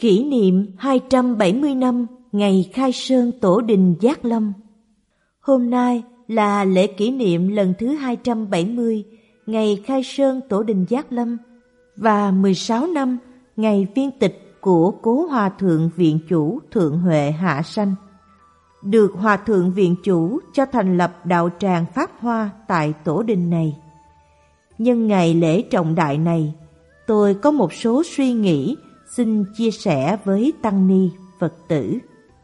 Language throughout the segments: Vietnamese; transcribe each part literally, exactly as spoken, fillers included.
Kỷ niệm hai trăm bảy mươi năm ngày khai sơn Tổ đình Giác Lâm. Hôm nay là lễ kỷ niệm lần thứ hai trăm bảy mươi ngày khai sơn Tổ đình Giác Lâm và mười sáu năm ngày viên tịch của Cố Hòa Thượng Viện Chủ Thượng Huệ hạ sanh. Được Hòa Thượng Viện Chủ cho thành lập đạo tràng Pháp Hoa tại Tổ đình này. Nhân ngày lễ trọng đại này, tôi có một số suy nghĩ xin chia sẻ với tăng ni Phật tử.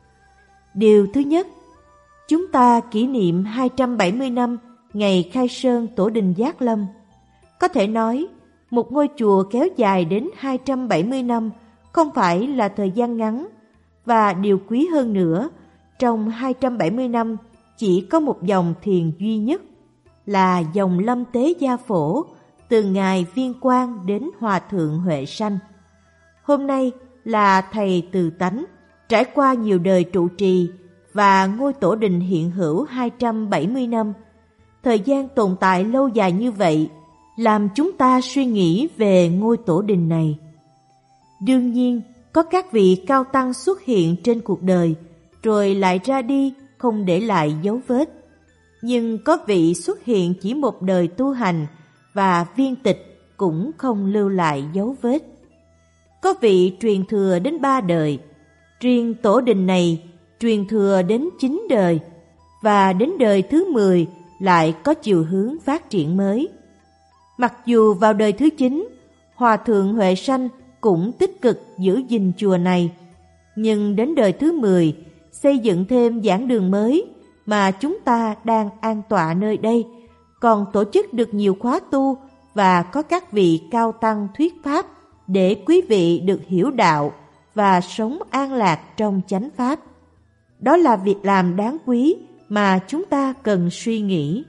Điều thứ nhất, chúng ta kỷ niệm hai trăm bảy mươi năm ngày khai sơn Tổ đình Giác Lâm. Có thể nói, một ngôi chùa kéo dài đến hai trăm bảy mươi năm không phải là thời gian ngắn, và điều quý hơn nữa, trong hai trăm bảy mươi năm chỉ có một dòng thiền duy nhất, là dòng Lâm Tế Gia Phổ, từ Ngài Viên Quang đến Hòa Thượng Huệ Sanh. Hôm nay là Thầy Từ Tánh, trải qua nhiều đời trụ trì và ngôi tổ đình hiện hữu hai trăm bảy mươi năm. Thời gian tồn tại lâu dài như vậy làm chúng ta suy nghĩ về ngôi tổ đình này. Đương nhiên, có các vị cao tăng xuất hiện trên cuộc đời rồi lại ra đi không để lại dấu vết. Nhưng có vị xuất hiện chỉ một đời tu hành và viên tịch cũng không lưu lại dấu vết. Có vị truyền thừa đến ba đời, riêng tổ đình này truyền thừa đến chín đời, và đến đời thứ mười lại có chiều hướng phát triển mới. Mặc dù vào đời thứ chín, Hòa Thượng Huệ Sanh cũng tích cực giữ gìn chùa này, nhưng đến đời thứ mười xây dựng thêm giảng đường mới mà chúng ta đang an tọa nơi đây, còn tổ chức được nhiều khóa tu và có các vị cao tăng thuyết pháp để quý vị được hiểu đạo và sống an lạc trong chánh pháp. Đó là việc làm đáng quý mà chúng ta cần suy nghĩ.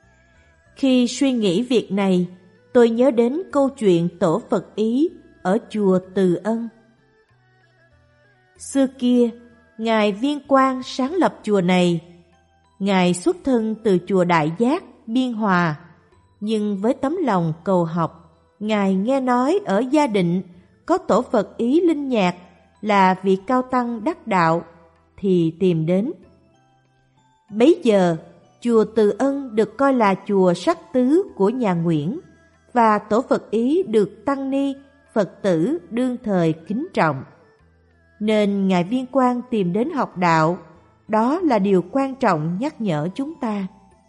Khi suy nghĩ việc này, tôi nhớ đến câu chuyện Tổ Phật Ý ở chùa Từ Ân. Xưa kia, Ngài Viên Quang sáng lập chùa này. Ngài xuất thân từ chùa Đại Giác, Biên Hòa, nhưng với tấm lòng cầu học, Ngài nghe nói ở Gia Định có Tổ Phật Ý Linh Nhạc là vị cao tăng đắc đạo, thì tìm đến. Bấy giờ, chùa Từ Ân được coi là chùa sắc tứ của nhà Nguyễn, và Tổ Phật Ý được tăng ni, Phật tử đương thời kính trọng. Nên Ngài Viên Quang tìm đến học đạo, đó là điều quan trọng nhắc nhở chúng ta.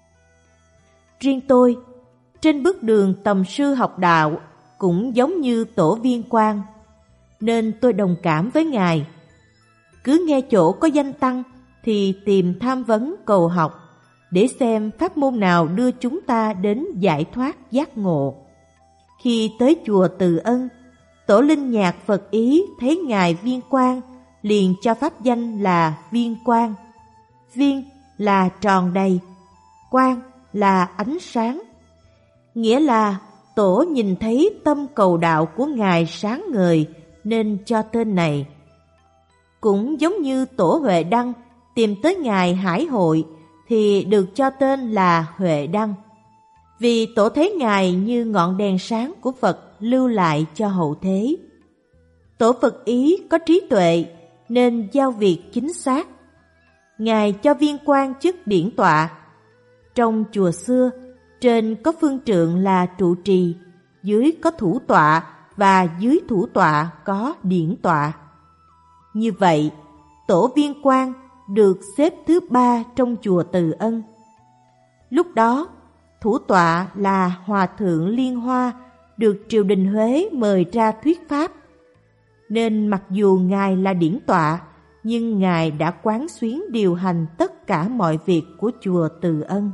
Riêng tôi, trên bước đường tầm sư học đạo cũng giống như Tổ Viên Quang, nên tôi đồng cảm với Ngài. Cứ nghe chỗ có danh tăng thì tìm tham vấn cầu học, để xem pháp môn nào đưa chúng ta đến giải thoát giác ngộ. Khi tới chùa Từ Ân, Tổ Linh Nhạc Phật Ý thấy Ngài Viên Quang liền cho pháp danh là Viên Quang. Viên là tròn đầy, quang là ánh sáng. Nghĩa là Tổ nhìn thấy tâm cầu đạo của Ngài sáng ngời nên cho tên này. Cũng giống như Tổ Huệ Đăng tìm tới Ngài Hải Hội thì được cho tên là Huệ Đăng, vì Tổ thấy Ngài như ngọn đèn sáng của Phật lưu lại cho hậu thế. Tổ Phật Ý có trí tuệ nên giao việc chính xác. Ngài cho Viên Quang chức điển tọa. Trong chùa xưa, trên có phương trượng là trụ trì, dưới có thủ tọa và dưới thủ tọa có điển tọa. Như vậy, Tổ Viên Quang được xếp thứ ba trong chùa Từ Ân. Lúc đó, thủ tọa là Hòa Thượng Liên Hoa được triều đình Huế mời ra thuyết pháp. Nên mặc dù Ngài là điển tọa, nhưng Ngài đã quán xuyến điều hành tất cả mọi việc của chùa Từ Ân.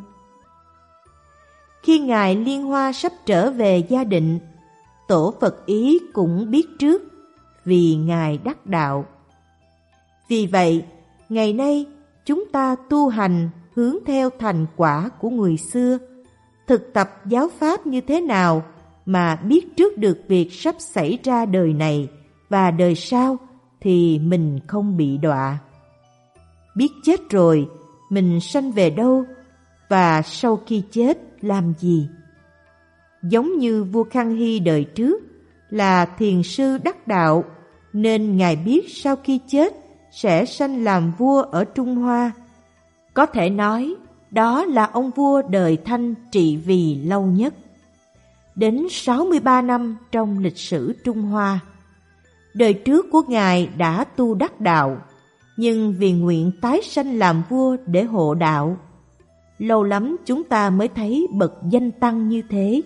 Khi Ngài Liên Hoa sắp trở về Gia Định, Tổ Phật Ý cũng biết trước, vì Ngài đắc đạo. Vì vậy, ngày nay chúng ta tu hành hướng theo thành quả của người xưa, thực tập giáo pháp như thế nào mà biết trước được việc sắp xảy ra đời này và đời sau thì mình không bị đọa. Biết chết rồi, mình sanh về đâu và sau khi chết làm gì? Giống như vua Khang Hy đời trước là thiền sư đắc đạo, nên Ngài biết sau khi chết sẽ sanh làm vua ở Trung Hoa. Có thể nói, đó là ông vua đời Thanh trị vì lâu nhất. Đến sáu mươi ba năm trong lịch sử Trung Hoa. Đời trước của Ngài đã tu đắc đạo, nhưng vì nguyện tái sanh làm vua để hộ đạo. Lâu lắm chúng ta mới thấy bậc danh tăng như thế.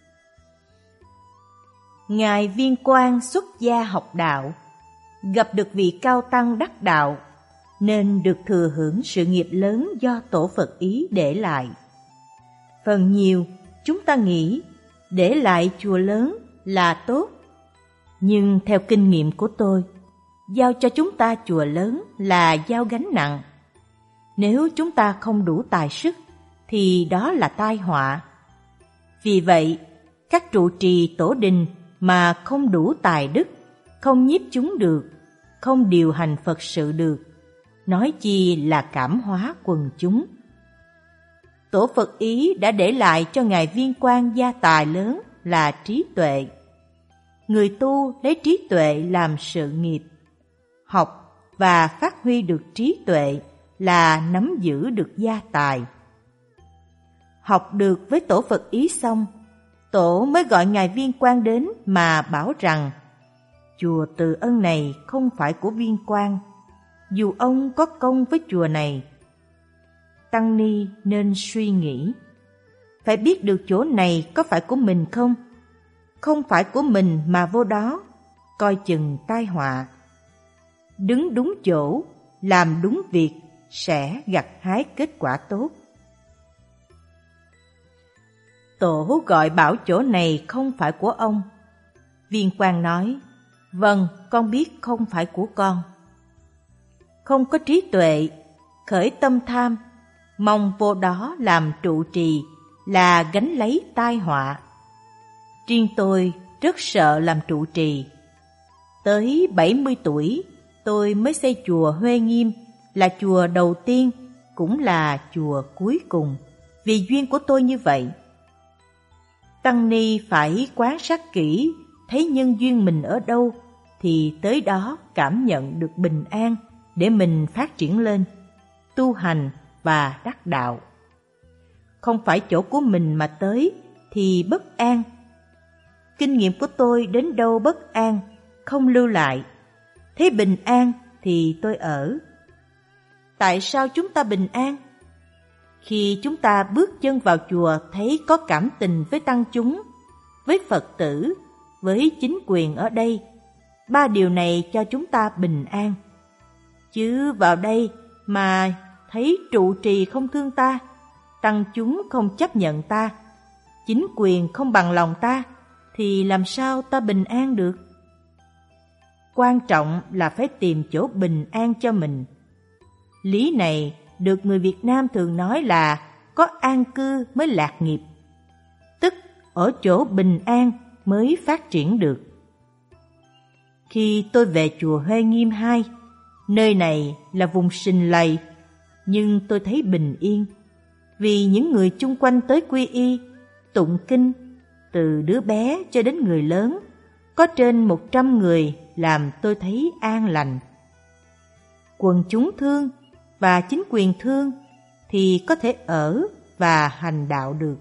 Ngài Viên Quang xuất gia học đạo, gặp được vị cao tăng đắc đạo, nên được thừa hưởng sự nghiệp lớn do tổ Phật Ý để lại. Phần nhiều, chúng ta nghĩ để lại chùa lớn là tốt. Nhưng theo kinh nghiệm của tôi, giao cho chúng ta chùa lớn là giao gánh nặng. Nếu chúng ta không đủ tài sức, thì đó là tai họa. Vì vậy, các trụ trì tổ đình mà không đủ tài đức, không nhiếp chúng được, không điều hành Phật sự được, nói chi là cảm hóa quần chúng. Tổ Phật Ý đã để lại cho Ngài Viên Quang gia tài lớn là trí tuệ. Người tu lấy trí tuệ làm sự nghiệp. Học và phát huy được trí tuệ là nắm giữ được gia tài. Học được với tổ Phật Ý xong, tổ mới gọi Ngài Viên Quang đến mà bảo rằng chùa Từ Ân này không phải của Viên Quang, dù ông có công với chùa này. Tăng ni nên suy nghĩ, phải biết được chỗ này có phải của mình không? Không phải của mình mà vô đó, coi chừng tai họa. Đứng đúng chỗ, làm đúng việc sẽ gặt hái kết quả tốt. Tổ gọi bảo chỗ này không phải của ông. Viên Quang nói, vâng, con biết không phải của con. Không có trí tuệ, khởi tâm tham, mong vô đó làm trụ trì là gánh lấy tai họa. Riêng tôi rất sợ làm trụ trì. Tới bảy mươi tuổi, tôi mới xây chùa Huê Nghiêm, là chùa đầu tiên, cũng là chùa cuối cùng, vì duyên của tôi như vậy. Tăng ni phải quan sát kỹ, thấy nhân duyên mình ở đâu, thì tới đó cảm nhận được bình an để mình phát triển lên, tu hành và đắc đạo. Không phải chỗ của mình mà tới thì bất an. Kinh nghiệm của tôi đến đâu bất an, không lưu lại. Thế bình an thì tôi ở. Tại sao chúng ta bình an? Khi chúng ta bước chân vào chùa thấy có cảm tình với tăng chúng, với Phật tử, với chính quyền ở đây, ba điều này cho chúng ta bình an. Chứ vào đây mà thấy trụ trì không thương ta, tăng chúng không chấp nhận ta, chính quyền không bằng lòng ta, thì làm sao ta bình an được? Quan trọng là phải tìm chỗ bình an cho mình. Lý này được người Việt Nam thường nói là có an cư mới lạc nghiệp, tức ở chỗ bình an mới phát triển được. Khi tôi về chùa Huê Nghiêm hai, nơi này là vùng sinh lầy, nhưng tôi thấy bình yên, vì những người chung quanh tới quy y, tụng kinh, từ đứa bé cho đến người lớn, có trên một trăm người làm tôi thấy an lành. Quần chúng thương và chính quyền thương thì có thể ở và hành đạo được.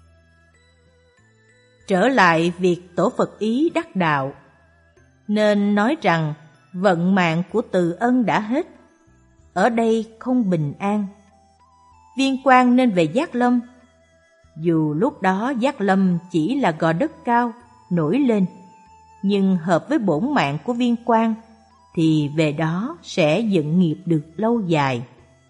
Trở lại việc tổ Phật Ý đắc đạo, nên nói rằng vận mạng của Từ Ân đã hết, ở đây không bình an. Viên Quang nên về Giác Lâm. Dù lúc đó Giác Lâm chỉ là gò đất cao nổi lên, nhưng hợp với bổn mạng của Viên Quang thì về đó sẽ dựng nghiệp được lâu dài.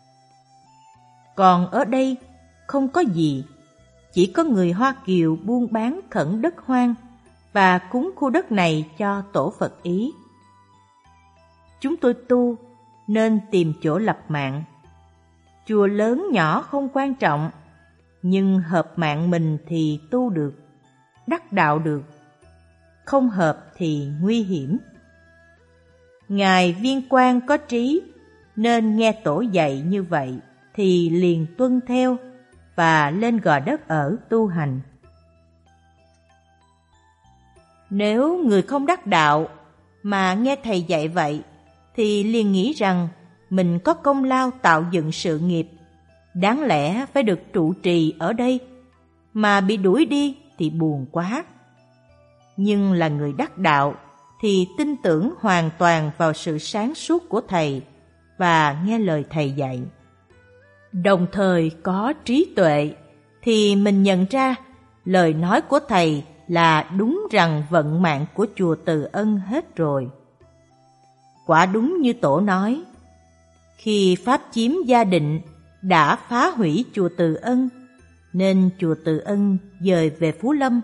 Còn ở đây không có gì, chỉ có người Hoa Kiều buôn bán khẩn đất hoang và cúng khu đất này cho tổ Phật Ý. Chúng tôi tu nên tìm chỗ lập mạng. Chùa lớn nhỏ không quan trọng, nhưng hợp mạng mình thì tu được, đắc đạo được. Không hợp thì nguy hiểm. Ngài Viên Quang có trí, nên nghe tổ dạy như vậy thì liền tuân theo và lên gò đất ở tu hành. Nếu người không đắc đạo mà nghe thầy dạy vậy thì liền nghĩ rằng mình có công lao tạo dựng sự nghiệp, đáng lẽ phải được trụ trì ở đây, mà bị đuổi đi thì buồn quá. Nhưng là người đắc đạo thì tin tưởng hoàn toàn vào sự sáng suốt của thầy và nghe lời thầy dạy. Đồng thời có trí tuệ thì mình nhận ra lời nói của thầy là đúng rằng vận mạng của chùa Từ Ân hết rồi. Quả đúng như tổ nói, khi pháp chiếm gia định đã phá hủy chùa Từ Ân, nên chùa Từ Ân dời về Phú Lâm.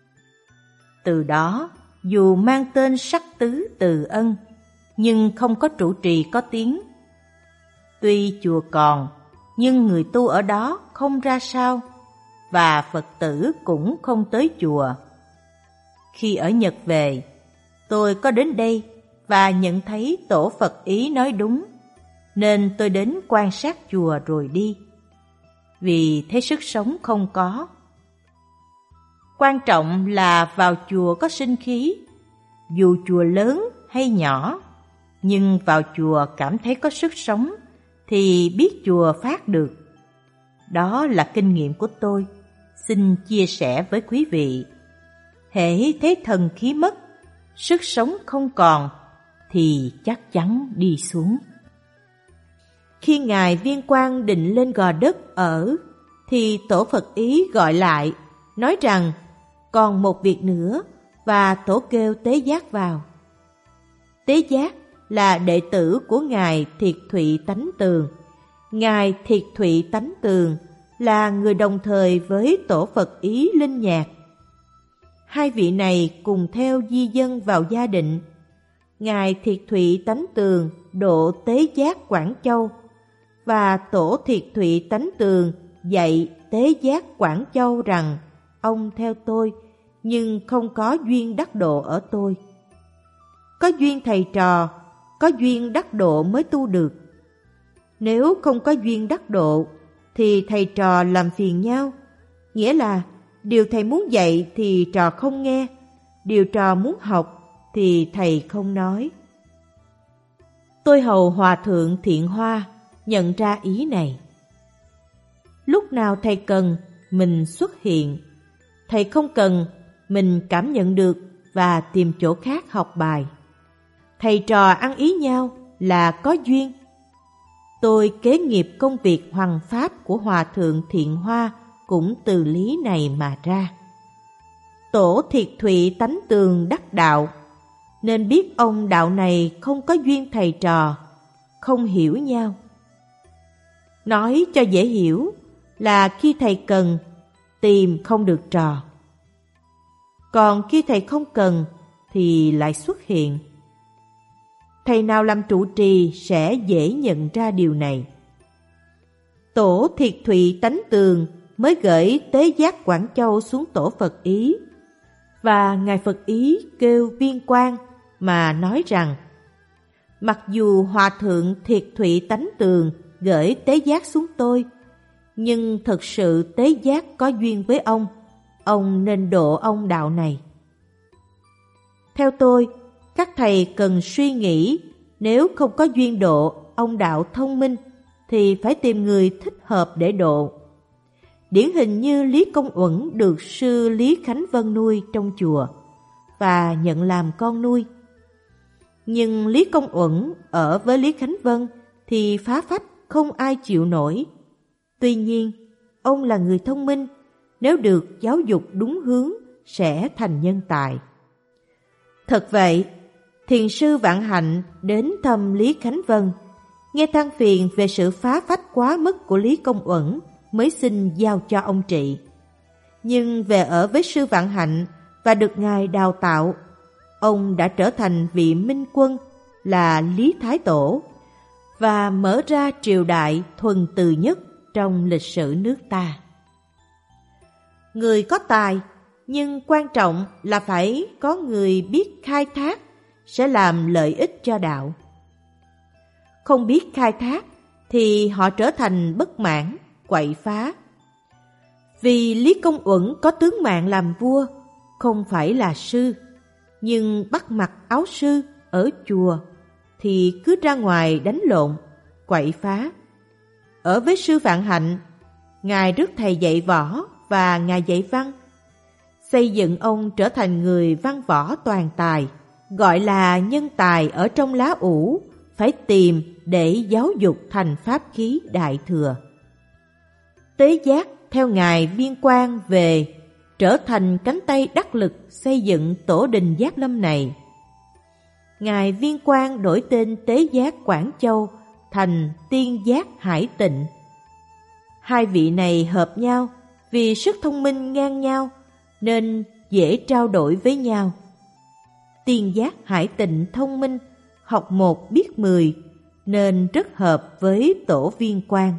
Từ đó, dù mang tên sắc tứ Từ Ân, nhưng không có trụ trì có tiếng. Tuy chùa còn, nhưng người tu ở đó không ra sao, và Phật tử cũng không tới chùa. Khi ở Nhật về, tôi có đến đây và nhận thấy tổ Phật Ý nói đúng, nên tôi đến quan sát chùa rồi đi, vì thấy sức sống không có. Quan trọng là vào chùa có sinh khí, dù chùa lớn hay nhỏ, nhưng vào chùa cảm thấy có sức sống thì biết chùa phát được. Đó là kinh nghiệm của tôi, xin chia sẻ với quý vị. Hễ thấy thần khí mất, sức sống không còn, thì chắc chắn đi xuống. Khi Ngài Viên Quang định lên Gò Đất ở, thì tổ Phật Ý gọi lại, nói rằng còn một việc nữa, và tổ kêu Tế Giác vào. Tế Giác là đệ tử của Ngài Thiệt Thụy Tánh Tường. Ngài Thiệt Thụy Tánh Tường là người đồng thời với tổ Phật Ý Linh Nhạc. Hai vị này cùng theo di dân vào gia định. Ngài Thiệt Thụy Tánh Tường độ Tế Giác Quảng Châu, và tổ Thiệt Thụy Tánh Tường dạy Tế Giác Quảng Châu rằng ông theo tôi, nhưng không có duyên đắc độ ở tôi. Có duyên thầy trò, có duyên đắc độ mới tu được. Nếu không có duyên đắc độ, thì thầy trò làm phiền nhau. Nghĩa là điều thầy muốn dạy thì trò không nghe, điều trò muốn học thì thầy không nói. Tôi hầu Hòa Thượng Thiện Hoa nhận ra ý này. Lúc nào thầy cần, mình xuất hiện. Thầy không cần, mình cảm nhận được và tìm chỗ khác học bài. Thầy trò ăn ý nhau là có duyên. Tôi kế nghiệp công việc hoằng pháp của Hòa Thượng Thiện Hoa cũng từ lý này mà ra. Tổ Thiệt Thụy Tánh Tường đắc đạo, nên biết ông đạo này không có duyên thầy trò, không hiểu nhau. Nói cho dễ hiểu là khi thầy cần, tìm không được trò. Còn khi thầy không cần thì lại xuất hiện. Thầy nào làm trụ trì sẽ dễ nhận ra điều này. Tổ Thiệt Thụy Tánh Tường mới gửi Tế Giác Quảng Châu xuống tổ Phật Ý, và Ngài Phật Ý kêu Viên Quang mà nói rằng mặc dù Hòa Thượng Thiệt Thụy Tánh Tường gửi Tế Giác xuống tôi, nhưng thực sự Tế Giác có duyên với ông, ông nên độ ông đạo này. Theo tôi, các thầy cần suy nghĩ, nếu không có duyên độ ông đạo thông minh thì phải tìm người thích hợp để độ. Điển hình như Lý Công Uẩn được sư Lý Khánh Vân nuôi trong chùa và nhận làm con nuôi. Nhưng Lý Công Uẩn ở với Lý Khánh Vân thì phá phách không ai chịu nổi. Tuy nhiên, ông là người thông minh, nếu được giáo dục đúng hướng sẽ thành nhân tài. Thật vậy, thiền sư Vạn Hạnh đến thăm Lý Khánh Vân, nghe than phiền về sự phá phách quá mức của Lý Công Uẩn, mới xin giao cho ông trị. Nhưng về ở với sư Vạn Hạnh và được Ngài đào tạo, ông đã trở thành vị minh quân là Lý Thái Tổ và mở ra triều đại thuần từ nhất trong lịch sử nước ta. Người có tài, nhưng quan trọng là phải có người biết khai thác, sẽ làm lợi ích cho đạo. Không biết khai thác thì họ trở thành bất mãn, quậy phá. Vì Lý Công Uẩn có tướng mạng làm vua, không phải là sư, nhưng bắt mặc áo sư ở chùa thì cứ ra ngoài đánh lộn, quậy phá. Ở với sư Vạn Hạnh, Ngài rước thầy dạy võ và Ngài dạy văn, xây dựng ông trở thành người văn võ toàn tài, gọi là nhân tài ở trong lá ủ, phải tìm để giáo dục thành pháp khí đại thừa. Tế Giác theo Ngài Viên Quang về, trở thành cánh tay đắc lực xây dựng tổ đình Giác Lâm này. Ngài Viên Quang đổi tên Tế Giác Quảng Châu thành Tiên Giác Hải Tịnh. Hai vị này hợp nhau vì sức thông minh ngang nhau nên dễ trao đổi với nhau. Tiên Giác Hải Tịnh thông minh, học một biết mười nên rất hợp với tổ Viên Quang.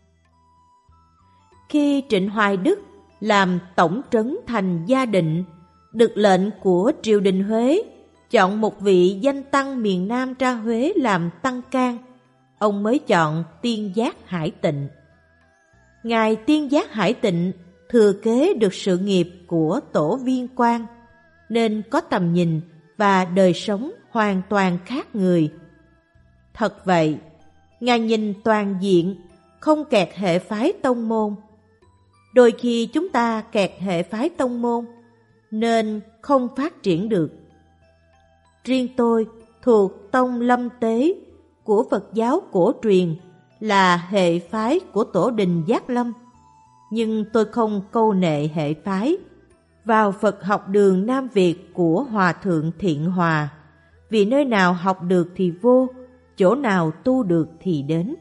Khi Trịnh Hoài Đức làm tổng trấn thành Gia Định, được lệnh của triều đình Huế chọn một vị danh tăng miền Nam ra Huế làm tăng can, ông mới chọn Tiên Giác Hải Tịnh. Ngài Tiên Giác Hải Tịnh thừa kế được sự nghiệp của tổ Viên Quang, nên có tầm nhìn và đời sống hoàn toàn khác người. Thật vậy, Ngài nhìn toàn diện, không kẹt hệ phái tông môn. Đôi khi chúng ta kẹt hệ phái tông môn, nên không phát triển được. Riêng tôi thuộc tông Lâm Tế của Phật giáo cổ truyền, là hệ phái của tổ đình Giác Lâm. Nhưng tôi không câu nệ hệ phái, vào Phật học đường Nam Việt của Hòa Thượng Thiện Hòa, vì nơi nào học được thì vô, chỗ nào tu được thì đến.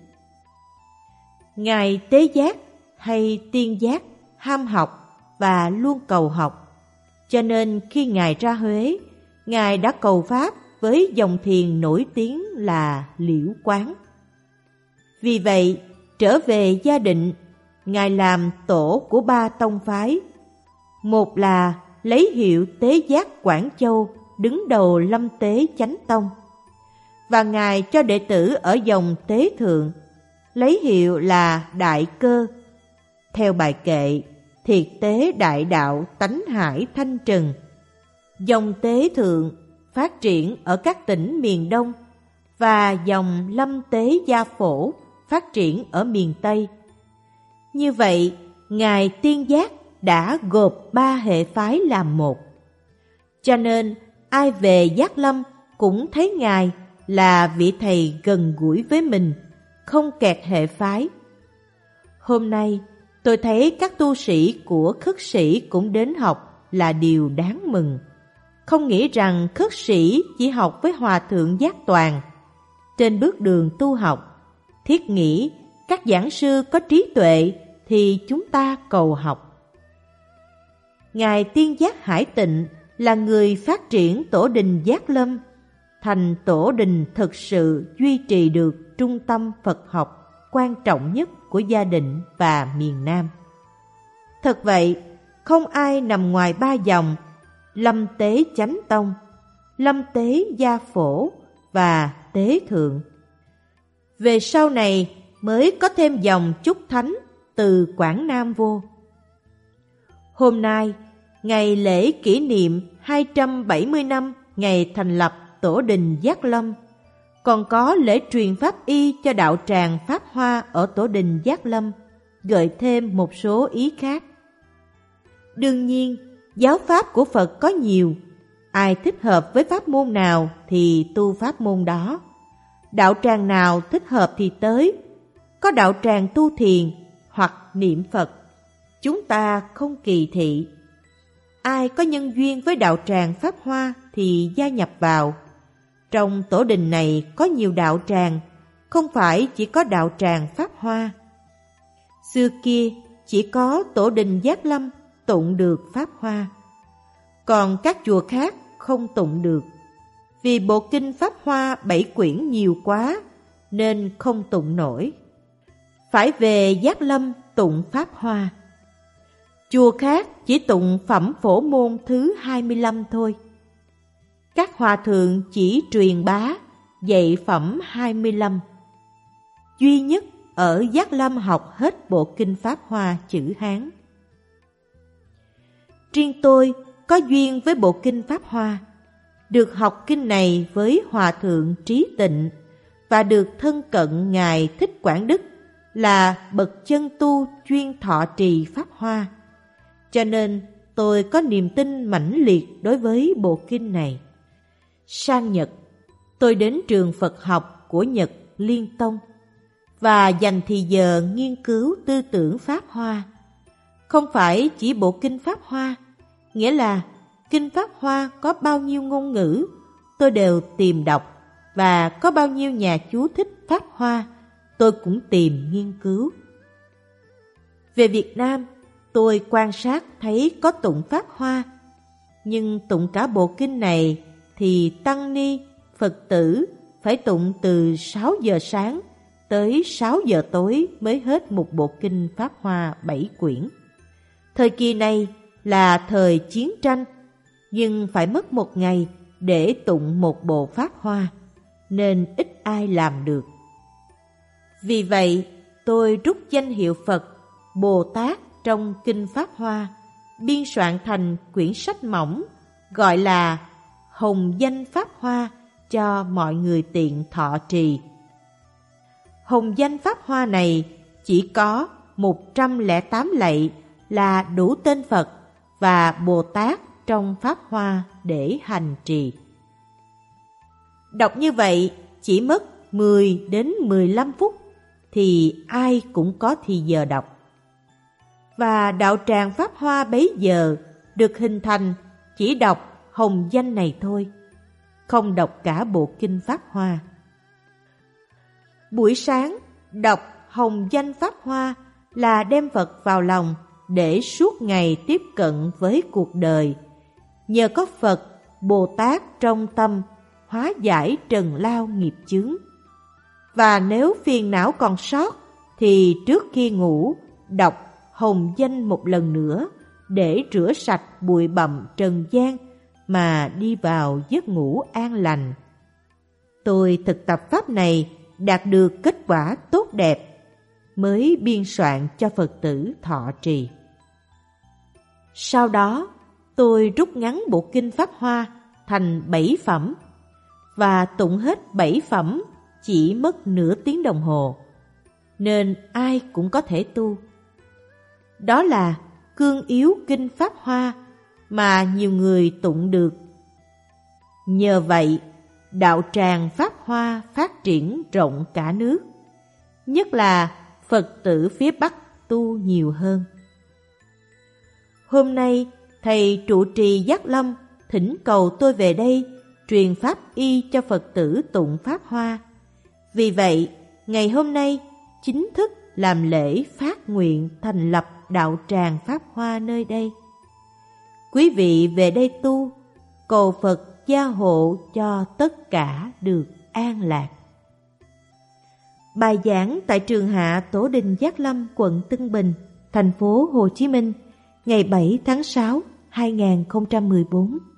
Ngài Tế Giác hay Tiên Giác ham học và luôn cầu học, cho nên khi Ngài ra Huế, Ngài đã cầu Pháp với dòng thiền nổi tiếng là Liễu Quán. Vì vậy, trở về Gia Định, Ngài làm tổ của ba tông phái. Một là lấy hiệu Tế Giác Quảng Châu đứng đầu Lâm Tế Chánh Tông, và Ngài cho đệ tử ở dòng Tế Thượng lấy hiệu là Đại Cơ, theo bài kệ Thiệt Tế Đại Đạo Tánh Hải Thanh Trần. Dòng Tế Thượng phát triển ở các tỉnh miền Đông, và dòng Lâm Tế Gia Phổ phát triển ở miền Tây. Như vậy, Ngài Tiên Giác đã gộp ba hệ phái làm một. Cho nên, ai về Giác Lâm cũng thấy Ngài là vị thầy gần gũi với mình, không kẹt hệ phái. Hôm nay, tôi thấy các tu sĩ của khất sĩ cũng đến học là điều đáng mừng. Không nghĩ rằng khất sĩ chỉ học với Hòa Thượng Giác Toàn. Trên bước đường tu học, thiết nghĩ các giảng sư có trí tuệ thì chúng ta cầu học. Ngài Tiên Giác Hải Tịnh là người phát triển tổ đình Giác Lâm thành tổ đình thực sự duy trì được trung tâm Phật học quan trọng nhất của Gia Định và miền Nam. Thật vậy, không ai nằm ngoài ba dòng Lâm Tế Chánh Tông, Lâm Tế Gia Phổ và Tế Thượng. Về sau này mới có thêm dòng Chúc Thánh từ Quảng Nam vô. Hôm nay, ngày lễ kỷ niệm hai trăm bảy mươi năm ngày thành lập tổ đình Giác Lâm, còn có lễ truyền pháp y cho đạo tràng Pháp Hoa ở tổ đình Giác Lâm, gợi thêm một số ý khác. Đương nhiên, giáo pháp của Phật có nhiều, ai thích hợp với pháp môn nào thì tu pháp môn đó. Đạo tràng nào thích hợp thì tới, có đạo tràng tu thiền hoặc niệm Phật, chúng ta không kỳ thị. Ai có nhân duyên với đạo tràng Pháp Hoa thì gia nhập vào. Trong tổ đình này có nhiều đạo tràng, không phải chỉ có đạo tràng Pháp Hoa. Xưa kia chỉ có tổ đình Giác Lâm tụng được Pháp Hoa, còn các chùa khác không tụng được. Vì bộ kinh Pháp Hoa bảy quyển nhiều quá nên không tụng nổi, phải về Giác Lâm tụng Pháp Hoa. Chùa khác chỉ tụng phẩm Phổ Môn thứ hai mươi lăm thôi. Các hòa thượng chỉ truyền bá dạy phẩm hai mươi lăm. Duy nhất ở Giác Lâm học hết bộ kinh Pháp Hoa chữ Hán. Riêng tôi có duyên với bộ kinh Pháp Hoa, được học kinh này với Hòa Thượng Trí Tịnh và được thân cận Ngài Thích Quảng Đức là bậc chân tu chuyên thọ trì Pháp Hoa. Cho nên tôi có niềm tin mãnh liệt đối với bộ kinh này. Sang Nhật, tôi đến trường Phật học của Nhật Liên Tông và dành thì giờ nghiên cứu tư tưởng Pháp Hoa. Không phải chỉ bộ kinh Pháp Hoa, nghĩa là kinh Pháp Hoa có bao nhiêu ngôn ngữ tôi đều tìm đọc, và có bao nhiêu nhà chú thích Pháp Hoa tôi cũng tìm nghiên cứu. Về Việt Nam, tôi quan sát thấy có tụng Pháp Hoa, nhưng tụng cả bộ kinh này thì tăng ni, Phật tử phải tụng từ sáu giờ sáng tới sáu giờ tối mới hết một bộ kinh Pháp Hoa bảy quyển. Thời kỳ này là thời chiến tranh, nhưng phải mất một ngày để tụng một bộ Pháp Hoa, nên ít ai làm được. Vì vậy, tôi rút danh hiệu Phật, Bồ Tát trong kinh Pháp Hoa, biên soạn thành quyển sách mỏng gọi là Hồng Danh Pháp Hoa cho mọi người tiện thọ trì. Hồng Danh Pháp Hoa này chỉ có một trăm lẻ tám lạy là đủ tên Phật và Bồ Tát trong Pháp Hoa để hành trì. Đọc như vậy chỉ mất mười đến mười lăm phút thì ai cũng có thì giờ đọc. Và đạo tràng Pháp Hoa bấy giờ được hình thành chỉ đọc Hồng Danh này thôi, không đọc cả bộ kinh Pháp Hoa. Buổi sáng đọc Hồng Danh Pháp Hoa là đem Phật vào lòng để suốt ngày tiếp cận với cuộc đời. Nhờ có Phật, Bồ Tát trong tâm hóa giải trần lao nghiệp chướng. Và nếu phiền não còn sót thì trước khi ngủ đọc Hồng Danh một lần nữa để rửa sạch bụi bặm trần gian mà đi vào giấc ngủ an lành. Tôi thực tập pháp này đạt được kết quả tốt đẹp, mới biên soạn cho Phật tử thọ trì. Sau đó, tôi rút ngắn bộ kinh Pháp Hoa thành bảy phẩm, và tụng hết bảy phẩm chỉ mất nửa tiếng đồng hồ, nên ai cũng có thể tu. Đó là cương yếu kinh Pháp Hoa mà nhiều người tụng được. Nhờ vậy, đạo tràng Pháp Hoa phát triển rộng cả nước, nhất là Phật tử phía Bắc tu nhiều hơn. Hôm nay, thầy trụ trì Giác Lâm thỉnh cầu tôi về đây truyền pháp y cho Phật tử tụng Pháp Hoa. Vì vậy, ngày hôm nay chính thức làm lễ phát nguyện thành lập đạo tràng Pháp Hoa nơi đây. Quý vị về đây tu, cầu Phật gia hộ cho tất cả được an lạc. Bài giảng tại trường Hạ Tổ Đình Giác Lâm, quận Tân Bình, thành phố Hồ Chí Minh, ngày bảy tháng sáu năm hai nghìn không trăm mười bốn.